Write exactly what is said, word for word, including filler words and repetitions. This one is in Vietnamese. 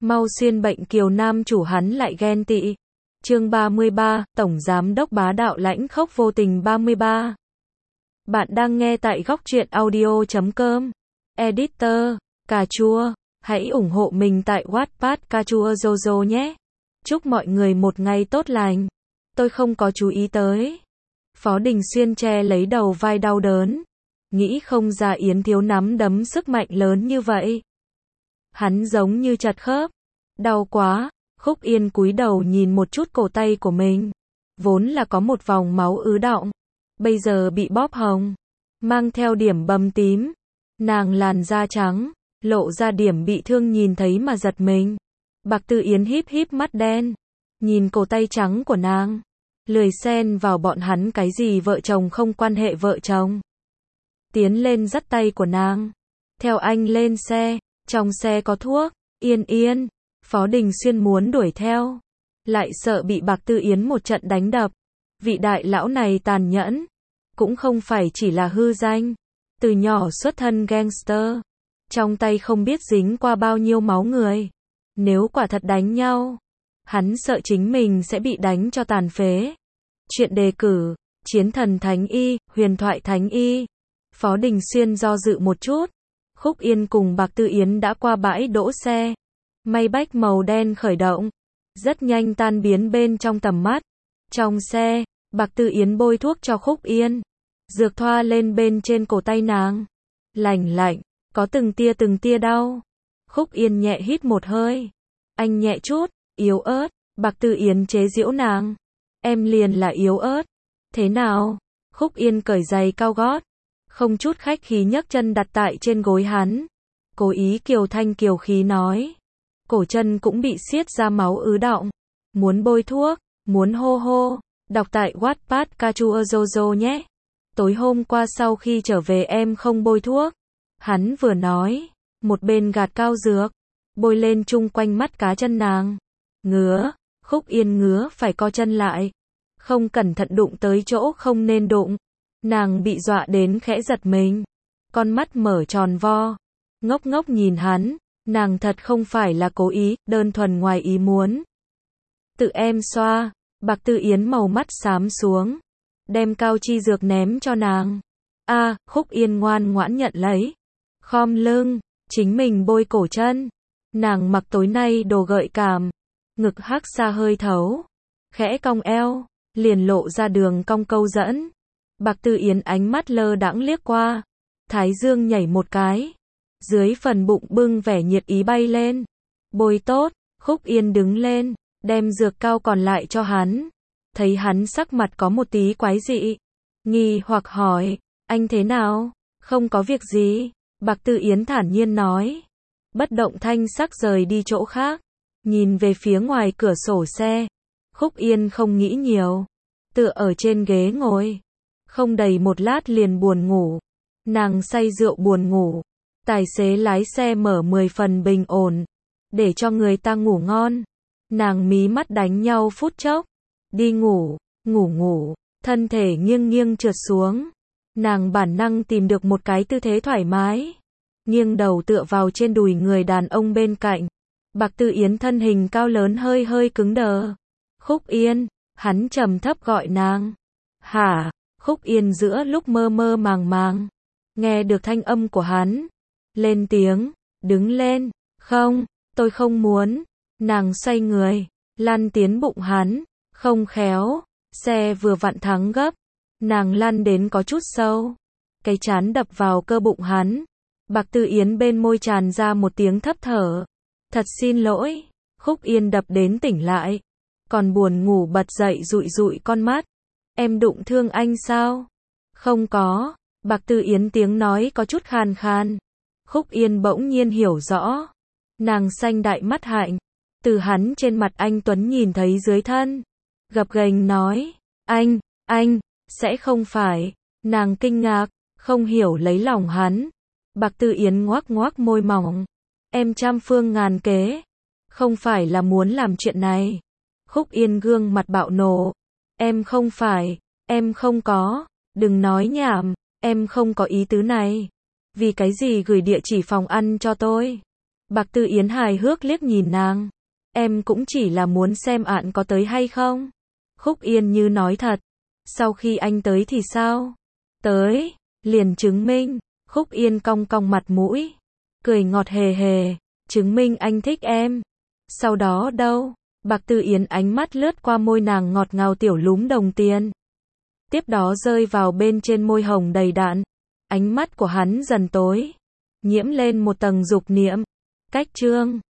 Mau xuyên bệnh kiều nam chủ hắn lại ghen tị. Chương ba mươi ba, Tổng Giám đốc bá đạo lãnh khốc vô tình ba mươi ba. Bạn đang nghe tại góc truyện audio chấm com. Editor, cà chua, hãy ủng hộ mình tại Wattpad cà chua Jojo nhé. Chúc mọi người một ngày tốt lành. Tôi không có chú ý tới. Phó Đình Xuyên che lấy đầu vai đau đớn. Nghĩ không ra Yến Thiếu nắm đấm sức mạnh lớn như vậy. Hắn giống như chật khớp. Đau quá. Khúc Yên cúi đầu nhìn một chút cổ tay của mình. Vốn là có một vòng máu ứ đọng. Bây giờ bị bóp hồng. Mang theo điểm bầm tím. Nàng làn da trắng. Lộ ra điểm bị thương nhìn thấy mà giật mình. Bạc Tư Yến híp híp mắt đen. Nhìn cổ tay trắng của nàng. Lười xen vào bọn hắn cái gì vợ chồng không quan hệ vợ chồng. Tiến lên dắt tay của nàng. Theo anh lên xe. Trong xe có thuốc. Yên yên. Phó Đình Xuyên muốn đuổi theo. Lại sợ bị Bạc Tư Yến một trận đánh đập. Vị đại lão này tàn nhẫn. Cũng không phải chỉ là hư danh. Từ nhỏ xuất thân gangster. Trong tay không biết dính qua bao nhiêu máu người. Nếu quả thật đánh nhau. Hắn sợ chính mình sẽ bị đánh cho tàn phế. Chuyện đề cử. Chiến thần Thánh Y, huyền thoại Thánh Y. Phó Đình Xuyên do dự một chút. Khúc Yên cùng Bạc Tư Yến đã qua bãi đỗ xe. Maybach màu đen khởi động. Rất nhanh tan biến bên trong tầm mắt. Trong xe, Bạc Tư Yến bôi thuốc cho Khúc Yên. Dược thoa lên bên trên cổ tay nàng. Lạnh lạnh, có từng tia từng tia đau. Khúc Yên nhẹ hít một hơi. Anh nhẹ chút, yếu ớt. Bạc Tư Yến chế giễu nàng. Em liền là yếu ớt. Thế nào? Khúc Yên cởi giày cao gót. Không chút khách khí nhấc chân đặt tại trên gối hắn. Cố ý kiều thanh kiều khí nói. Cổ chân cũng bị xiết ra máu ứ đọng. Muốn bôi thuốc, muốn hô hô. Đọc tại Wattpad cà chua Jojo nhé. Tối hôm qua sau khi trở về em không bôi thuốc. Hắn vừa nói. Một bên gạt cao dược. Bôi lên chung quanh mắt cá chân nàng. Ngứa. Khúc Yên ngứa phải co chân lại. Không cẩn thận đụng tới chỗ không nên đụng. Nàng bị dọa đến khẽ giật mình. Con mắt mở tròn vo. Ngốc ngốc nhìn hắn. Nàng thật không phải là cố ý, đơn thuần ngoài ý muốn. Tự em xoa. Bạc Tư Yến màu mắt xám xuống. Đem cao chi dược ném cho nàng. A, à, Khúc Yên ngoan ngoãn nhận lấy. Khom lưng. Chính mình bôi cổ chân. Nàng mặc tối nay đồ gợi cảm. Ngực hắc xa hơi thấu. Khẽ cong eo. Liền lộ ra đường cong câu dẫn. Bạc Tư Yến ánh mắt lơ đãng liếc qua. Thái dương nhảy một cái. Dưới phần bụng bưng vẻ nhiệt ý bay lên. Bôi tốt. Khúc Yên đứng lên. Đem dược cao còn lại cho hắn. Thấy hắn sắc mặt có một tí quái dị. Nghi hoặc hỏi. Anh thế nào? Không có việc gì. Bạc Tư Yến thản nhiên nói. Bất động thanh sắc rời đi chỗ khác. Nhìn về phía ngoài cửa sổ xe. Khúc Yên không nghĩ nhiều. Tựa ở trên ghế ngồi. Không đầy một lát liền buồn ngủ. Nàng say rượu buồn ngủ. Tài xế lái xe mở mười phần bình ổn. Để cho người ta ngủ ngon. Nàng mí mắt đánh nhau phút chốc. Đi ngủ, ngủ ngủ. Thân thể nghiêng nghiêng trượt xuống. Nàng bản năng tìm được một cái tư thế thoải mái. Nghiêng đầu tựa vào trên đùi người đàn ông bên cạnh. Bạc Tư Yến thân hình cao lớn hơi hơi cứng đờ. Khúc Yên, hắn trầm thấp gọi nàng. Hả? Khúc Yên giữa lúc mơ mơ màng màng. Nghe được thanh âm của hắn. Lên tiếng, đứng lên. Không, tôi không muốn. Nàng xoay người, lăn tiến bụng hắn. Không khéo, xe vừa vặn thắng gấp. Nàng lăn đến có chút sâu. Cái chán đập vào cơ bụng hắn. Bạc Tư Yến bên môi tràn ra một tiếng thấp thở. Thật xin lỗi. Khúc Yên đập đến tỉnh lại. Còn buồn ngủ bật dậy dụi dụi con mắt. Em đụng thương anh sao? Không có. Bạc Tư Yến tiếng nói có chút khan khan. Khúc Yên bỗng nhiên hiểu rõ. Nàng xanh đại mắt hạnh. Từ hắn trên mặt anh Tuấn nhìn thấy dưới thân. Gập ghềnh nói. Anh, anh, sẽ không phải. Nàng kinh ngạc, không hiểu lấy lòng hắn. Bạc Tư Yến ngoác ngoác môi mỏng. Em trăm phương ngàn kế. Không phải là muốn làm chuyện này. Khúc Yên gương mặt bạo nộ. Em không phải, em không có. Đừng nói nhảm, em không có ý tứ này. Vì cái gì gửi địa chỉ phòng ăn cho tôi? Bạc Tư Yến hài hước liếc nhìn nàng. Em cũng chỉ là muốn xem ạn có tới hay không. Khúc Yên Như nói thật. Sau khi anh tới thì sao? Tới, liền chứng minh. Khúc Yên cong cong mặt mũi. Cười ngọt hề hề. Chứng minh anh thích em. Sau đó đâu? Bạc Tư Yến ánh mắt lướt qua môi nàng ngọt ngào tiểu lúm đồng tiền. Tiếp đó rơi vào bên trên môi hồng đầy đặn. Ánh mắt của hắn dần tối. Nhiễm lên một tầng dục niệm. Cách chương